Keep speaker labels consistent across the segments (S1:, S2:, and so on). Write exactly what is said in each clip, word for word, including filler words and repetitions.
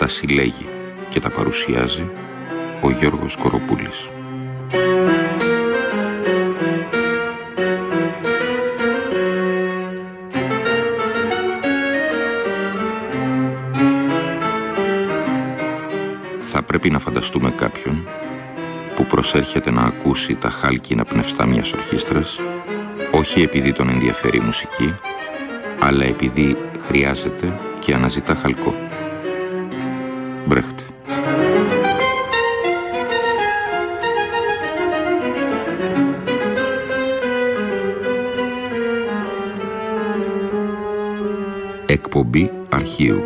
S1: τα συλλέγει και τα παρουσιάζει ο Γιώργος Κοροπούλης. Θα πρέπει να φανταστούμε κάποιον που προσέρχεται να ακούσει τα χάλκινα πνευστά μιας ορχήστρας, όχι επειδή τον ενδιαφέρει η μουσική, αλλά επειδή χρειάζεται και αναζητά χαλκό. Μπρέχτε. Εκπομπή αρχείου.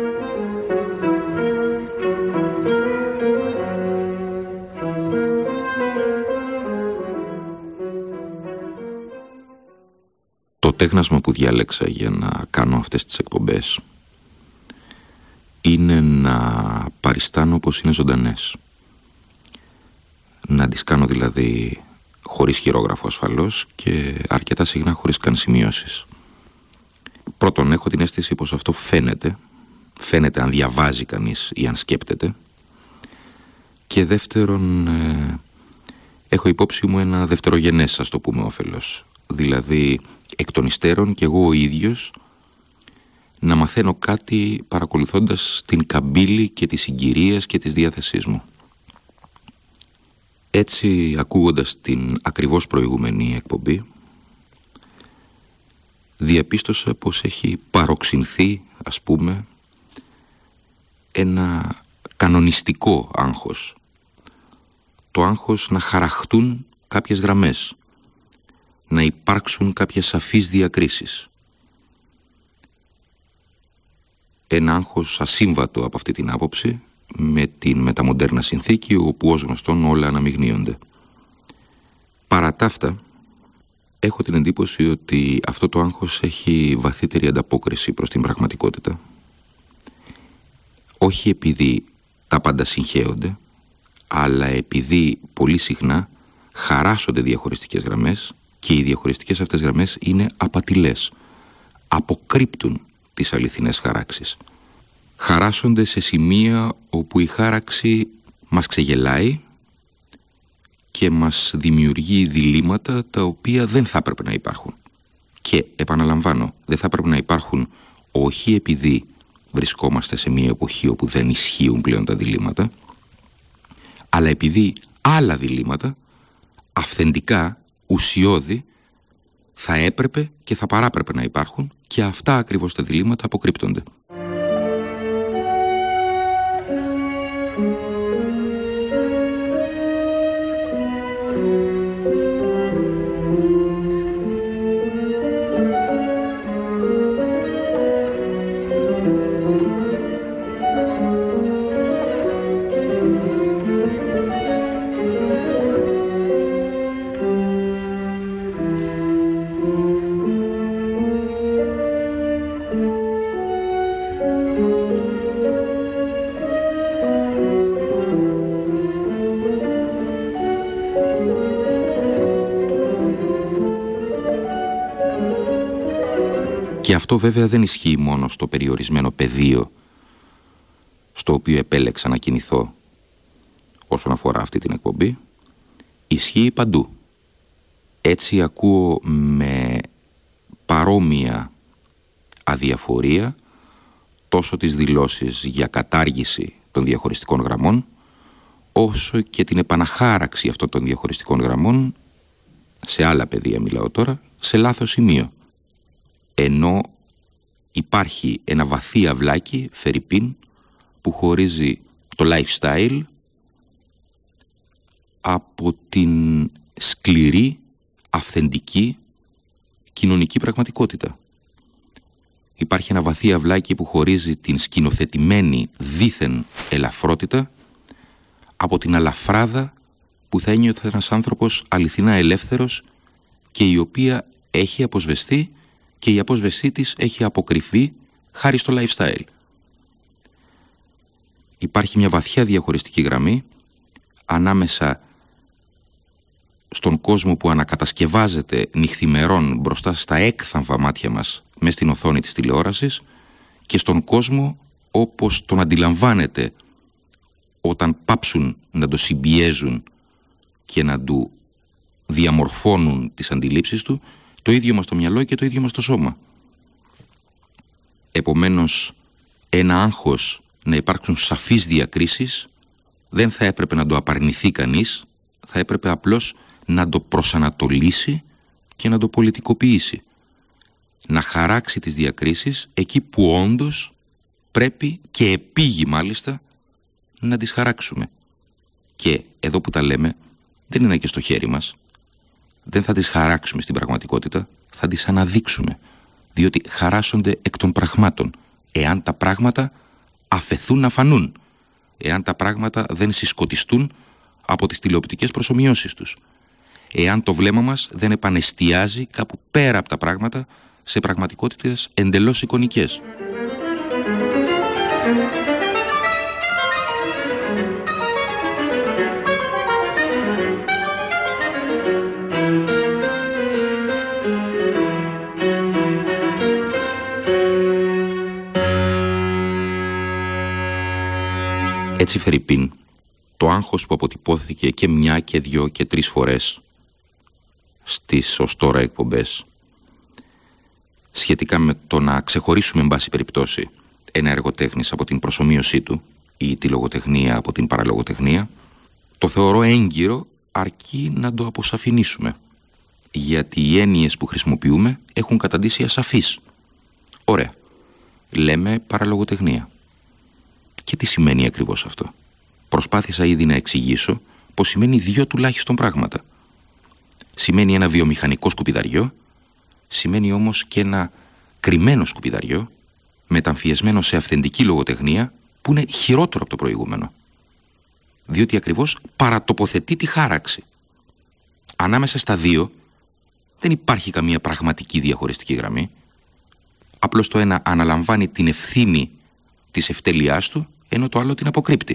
S1: Το τέχνασμα που διάλεξα για να κάνω αυτές τις εκπομπές είναι να παριστάνω όπως είναι ζωντανές. Να τις κάνω δηλαδή χωρίς χειρόγραφο ασφαλώς και αρκετά συχνά χωρίς καν σημειώσεις. Πρώτον, έχω την αίσθηση πως αυτό φαίνεται, φαίνεται αν διαβάζει κανείς ή αν σκέπτεται. Και δεύτερον, ε, έχω υπόψη μου ένα δευτερογενές, ας το πούμε, όφελος. Δηλαδή, εκ των υστέρων και εγώ ο ίδιος να μαθαίνω κάτι παρακολουθώντας την καμπύλη και τις συγκυρίες και τις διάθεσής μου. Έτσι, ακούγοντας την ακριβώς προηγούμενη εκπομπή, διαπίστωσα πως έχει παροξυνθεί, ας πούμε, ένα κανονιστικό άγχος. Το άγχος να χαραχτούν κάποιες γραμμές, να υπάρξουν κάποιες σαφείς διακρίσεις. Ένα άγχος ασύμβατο από αυτή την άποψη με την μεταμοντέρνα συνθήκη, όπου ως γνωστόν όλα αναμειγνύονται. Παρά τα αυτά, έχω την εντύπωση ότι αυτό το άγχος έχει βαθύτερη ανταπόκριση προς την πραγματικότητα. Όχι επειδή τα πάντα συγχέονται, αλλά επειδή πολύ συχνά χαράσσονται διαχωριστικές γραμμές και οι διαχωριστικές αυτές γραμμές είναι απατηλές. Αποκρύπτουν τις αληθινές χαράξεις. Χαράσσονται σε σημεία όπου η χάραξη μας ξεγελάει και μας δημιουργεί διλήμματα τα οποία δεν θα έπρεπε να υπάρχουν. Και επαναλαμβάνω, δεν θα έπρεπε να υπάρχουν όχι επειδή βρισκόμαστε σε μια εποχή όπου δεν ισχύουν πλέον τα διλήμματα, αλλά επειδή άλλα διλήμματα, αυθεντικά, ουσιώδη, θα έπρεπε και θα παράπρεπε να υπάρχουν και αυτά ακριβώς τα διλήμματα αποκρύπτονται. Και αυτό βέβαια δεν ισχύει μόνο στο περιορισμένο πεδίο στο οποίο επέλεξα να κινηθώ όσον αφορά αυτή την εκπομπή. Ισχύει παντού. Έτσι ακούω με παρόμοια αδιαφορία τόσο τις δηλώσεις για κατάργηση των διαχωριστικών γραμμών, όσο και την επαναχάραξη αυτών των διαχωριστικών γραμμών, σε άλλα πεδία μιλάω τώρα, σε λάθος σημείο. Ενώ υπάρχει ένα βαθύ αυλάκι, φερρυπίν, που χωρίζει το lifestyle από την σκληρή, αυθεντική, κοινωνική πραγματικότητα. Υπάρχει ένα βαθύ αυλάκι που χωρίζει την σκηνοθετημένη δήθεν ελαφρότητα από την αλαφράδα που θα ένιωθε ένας άνθρωπος αληθινά ελεύθερος και η οποία έχει αποσβεστεί και η απόσβεσή της έχει αποκρυφεί χάρη στο lifestyle. Υπάρχει μια βαθιά διαχωριστική γραμμή ανάμεσα στον κόσμο που ανακατασκευάζεται νυχθημερών μπροστά στα έκθαμβα μάτια μας μες στην οθόνη της τηλεόρασης και στον κόσμο όπως τον αντιλαμβάνεται όταν πάψουν να το συμπιέζουν και να του διαμορφώνουν τις αντιλήψεις του, το ίδιο μας το μυαλό και το ίδιο μας το σώμα. Επομένως, ένα άγχος να υπάρξουν σαφείς διακρίσεις δεν θα έπρεπε να το απαρνηθεί κανείς, θα έπρεπε απλώς να το προσανατολίσει και να το πολιτικοποιήσει. Να χαράξει τις διακρίσεις εκεί που όντως πρέπει και επίγει μάλιστα να τις χαράξουμε. Και εδώ που τα λέμε δεν είναι και στο χέρι μας. Δεν θα τις χαράξουμε στην πραγματικότητα, θα τις αναδείξουμε. Διότι χαράσσονται εκ των πραγμάτων, εάν τα πράγματα αφεθούν να φανούν, εάν τα πράγματα δεν συσκοτιστούν από τις τηλεοπτικές προσομοιώσεις τους, εάν το βλέμμα μας δεν επανεστιάζει κάπου πέρα από τα πράγματα σε πραγματικότητες εντελώς εικονικές. Έτσι, φερειπίν, το άγχος που αποτυπώθηκε και μια και δυο και τρεις φορές στις ως τώρα εκπομπές σχετικά με το να ξεχωρίσουμε εν πάση περιπτώσει ένα έργο τέχνης από την προσομοίωσή του ή τη λογοτεχνία από την παραλογοτεχνία, το θεωρώ έγκυρο αρκεί να το αποσαφηνίσουμε, γιατί οι έννοιες που χρησιμοποιούμε έχουν καταντήσει ασαφείς. Ωραία, λέμε παραλογοτεχνία. Και τι σημαίνει ακριβώς αυτό? Προσπάθησα ήδη να εξηγήσω πως σημαίνει δύο τουλάχιστον πράγματα. Σημαίνει ένα βιομηχανικό σκουπιδαριό, σημαίνει όμως και ένα κρυμμένο σκουπιδαριό, μεταμφιεσμένο σε αυθεντική λογοτεχνία, που είναι χειρότερο από το προηγούμενο. Διότι ακριβώς παρατοποθετεί τη χάραξη. Ανάμεσα στα δύο δεν υπάρχει καμία πραγματική διαχωριστική γραμμή. Απλώς το ένα αναλαμβάνει την ευθύνη της ευτέλειάς του, ενώ το άλλο την αποκρύπτει.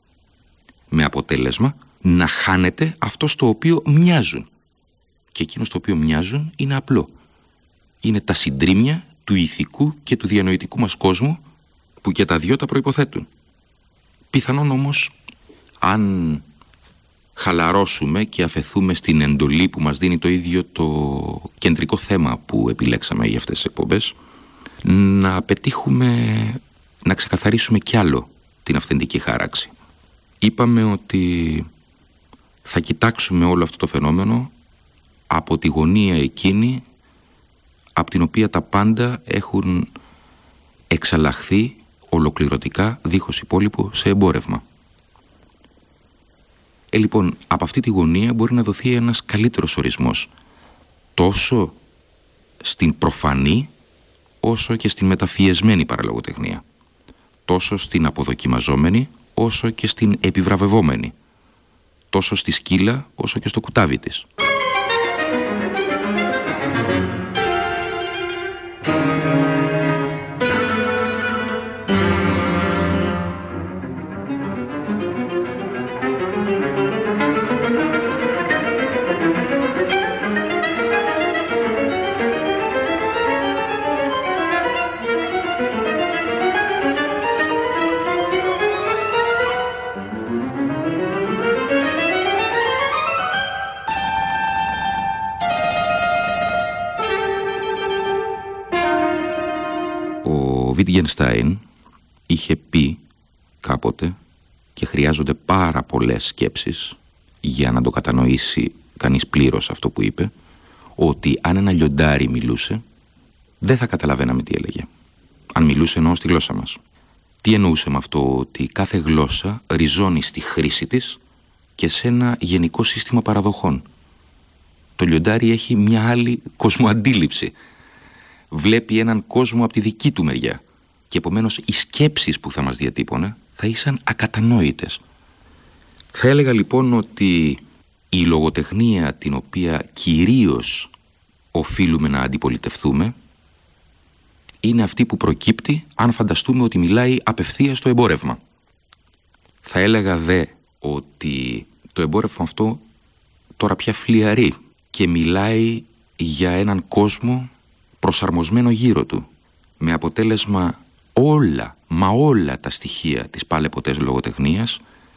S1: Με αποτέλεσμα να χάνεται αυτό στο οποίο μοιάζουν. Και εκείνο στο οποίο μοιάζουν είναι απλό. Είναι τα συντρίμμια του ηθικού και του διανοητικού μας κόσμου, που και τα δυο τα προϋποθέτουν. Πιθανόν όμως, αν χαλαρώσουμε και αφεθούμε στην εντολή που μας δίνει το ίδιο το κεντρικό θέμα που επιλέξαμε για αυτές τις εκπομπές, να πετύχουμε να ξεκαθαρίσουμε κι άλλο την αυθεντική χάραξη. Είπαμε ότι θα κοιτάξουμε όλο αυτό το φαινόμενο από τη γωνία εκείνη από την οποία τα πάντα έχουν εξαλλαχθεί ολοκληρωτικά, δίχως υπόλοιπο, σε εμπόρευμα. Ε, λοιπόν, από αυτή τη γωνία μπορεί να δοθεί ένας καλύτερος ορισμός, τόσο στην προφανή όσο και στην μεταφιεσμένη παραλογοτεχνία, τόσο στην αποδοκιμαζόμενη όσο και στην επιβραβευόμενη, τόσο στη σκύλα όσο και στο κουτάβι της. Ο Βίτγενστάιν είχε πει κάποτε, και χρειάζονται πάρα πολλές σκέψεις για να το κατανοήσει κανείς πλήρως αυτό που είπε, ότι αν ένα λιοντάρι μιλούσε, δεν θα καταλαβαίναμε τι έλεγε. Αν μιλούσε εννοώ στη γλώσσα μας. Τι εννοούσε με αυτό? Ότι κάθε γλώσσα ριζώνει στη χρήση της και σε ένα γενικό σύστημα παραδοχών. Το λιοντάρι έχει μια άλλη κοσμοαντίληψη. Βλέπει έναν κόσμο από τη δική του μεριά και επομένως οι σκέψεις που θα μας διατύπωνε θα ήσαν ακατανόητες. Θα έλεγα λοιπόν ότι η λογοτεχνία την οποία κυρίως οφείλουμε να αντιπολιτευτούμε είναι αυτή που προκύπτει αν φανταστούμε ότι μιλάει απευθείας στο εμπόρευμα. Θα έλεγα δε ότι το εμπόρευμα αυτό τώρα πια φλιαρεί και μιλάει για έναν κόσμο προσαρμοσμένο γύρω του, με αποτέλεσμα όλα, μα όλα τα στοιχεία της πάλεποτες λογοτεχνίας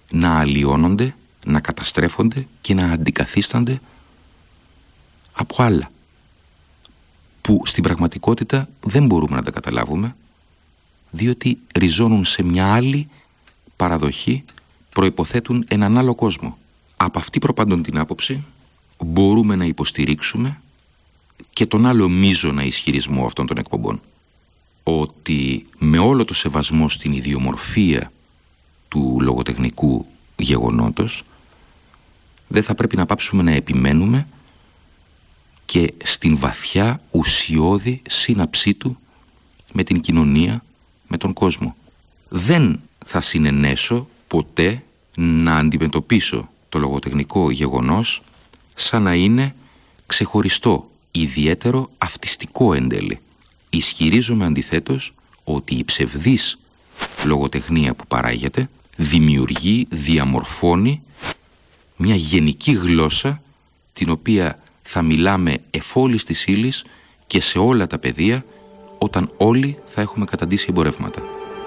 S1: να αλλοιώνονται, να καταστρέφονται και να αντικαθίστανται από άλλα που στην πραγματικότητα δεν μπορούμε να τα καταλάβουμε, διότι ριζώνουν σε μια άλλη παραδοχή, προϋποθέτουν έναν άλλο κόσμο. Από αυτή προπαντών την άποψη μπορούμε να υποστηρίξουμε και τον άλλο μείζωνα ισχυρισμό αυτών των εκπομπών, ότι με όλο το σεβασμό στην ιδιομορφία του λογοτεχνικού γεγονότος δεν θα πρέπει να πάψουμε να επιμένουμε και στην βαθιά ουσιώδη σύναψή του με την κοινωνία, με τον κόσμο. Δεν θα συνενέσω ποτέ να αντιμετωπίσω το λογοτεχνικό γεγονός σαν να είναι ξεχωριστό, ιδιαίτερο, αυτιστικό εν τέλει. Ισχυρίζομαι αντιθέτως ότι η ψευδής λογοτεχνία που παράγεται δημιουργεί, διαμορφώνει μια γενική γλώσσα την οποία θα μιλάμε εφόλης της ύλης και σε όλα τα πεδία όταν όλοι θα έχουμε καταντήσει εμπορεύματα.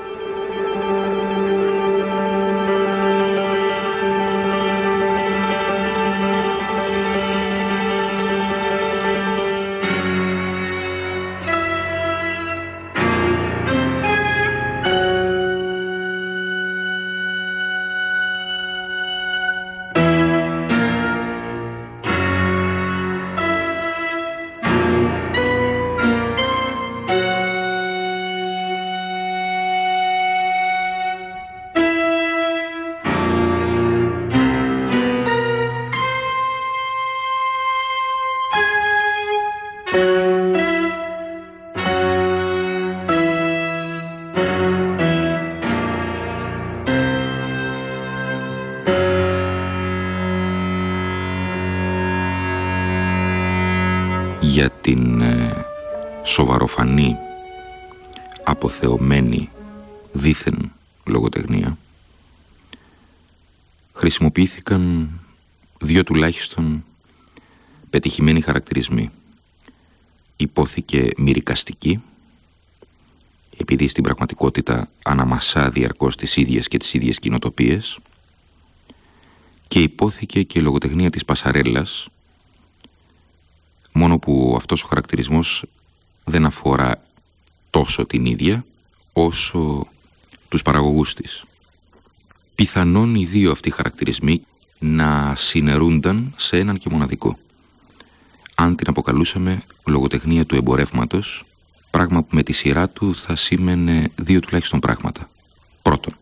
S1: Για την ε, σοβαροφανή, αποθεωμένη, δήθεν λογοτεχνία χρησιμοποιήθηκαν δύο τουλάχιστον πετυχημένοι χαρακτηρισμοί. Υπόθηκε μυρικαστική, επειδή στην πραγματικότητα αναμασά διαρκώς τις ίδιες και τις ίδιες κοινοτοπίες, και υπόθηκε και η λογοτεχνία της πασαρέλας, μόνο που αυτός ο χαρακτηρισμός δεν αφορά τόσο την ίδια όσο τους παραγωγούς της. Πιθανόν οι δύο αυτοί χαρακτηρισμοί να συνερούνταν σε έναν και μοναδικό, αν την αποκαλούσαμε λογοτεχνία του εμπορεύματος, πράγμα που με τη σειρά του θα σήμαινε δύο τουλάχιστον πράγματα. Πρώτον,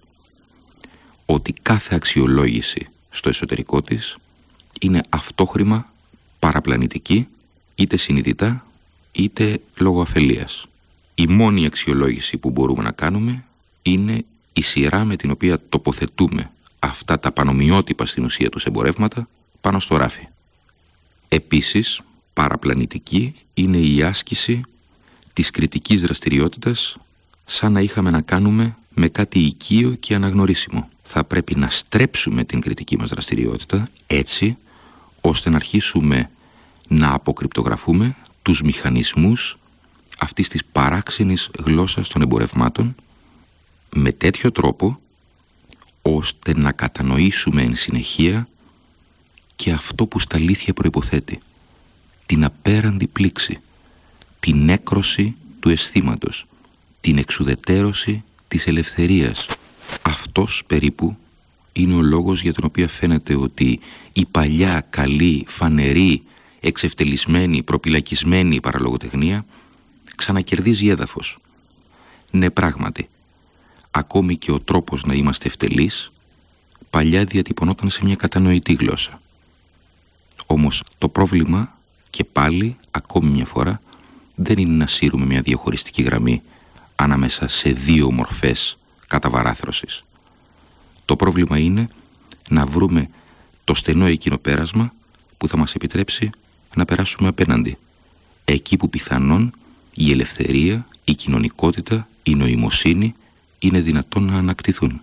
S1: ότι κάθε αξιολόγηση στο εσωτερικό της είναι αυτόχρημα παραπλανητική, είτε συνειδητά είτε λόγω αφελίας. Η μόνη αξιολόγηση που μπορούμε να κάνουμε είναι η σειρά με την οποία τοποθετούμε αυτά τα πανομοιότυπα στην ουσία τους εμπορεύματα πάνω στο ράφι. Επίσης, παραπλανητική είναι η άσκηση της κριτικής δραστηριότητας σαν να είχαμε να κάνουμε με κάτι οικείο και αναγνωρίσιμο. Θα πρέπει να στρέψουμε την κριτική μας δραστηριότητα έτσι ώστε να αρχίσουμε να αποκρυπτογραφούμε τους μηχανισμούς αυτής της παράξενης γλώσσας των εμπορευμάτων με τέτοιο τρόπο ώστε να κατανοήσουμε εν συνεχεία και αυτό που στα αλήθεια προϋποθέτει, την απέραντη πλήξη, την έκρωση του αισθήματος, την εξουδετέρωση της ελευθερίας. Αυτός περίπου είναι ο λόγος για τον οποίο φαίνεται ότι η παλιά, καλή, φανερή, εξευτελισμένη, προπυλακισμένη παραλογοτεχνία ξανακερδίζει έδαφος. Ναι, πράγματι, ακόμη και ο τρόπος να είμαστε ευτελείς παλιά διατυπωνόταν σε μια κατανοητή γλώσσα. Όμως το πρόβλημα και πάλι, ακόμη μια φορά, δεν είναι να σύρουμε μια διαχωριστική γραμμή ανάμεσα σε δύο μορφές καταβαράθρωσης. Το πρόβλημα είναι να βρούμε το στενό εκείνο πέρασμα που θα μας επιτρέψει να περάσουμε απέναντι, εκεί που πιθανόν η ελευθερία, η κοινωνικότητα, η νοημοσύνη είναι δυνατόν να ανακτηθούν.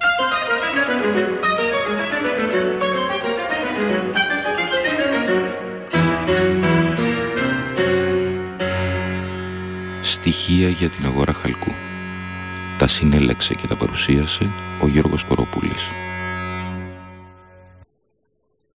S1: Στοιχεία για την αγορά χαλκού. Τα συνέλεξε και τα παρουσίασε ο Γιώργος Κοροπούλης.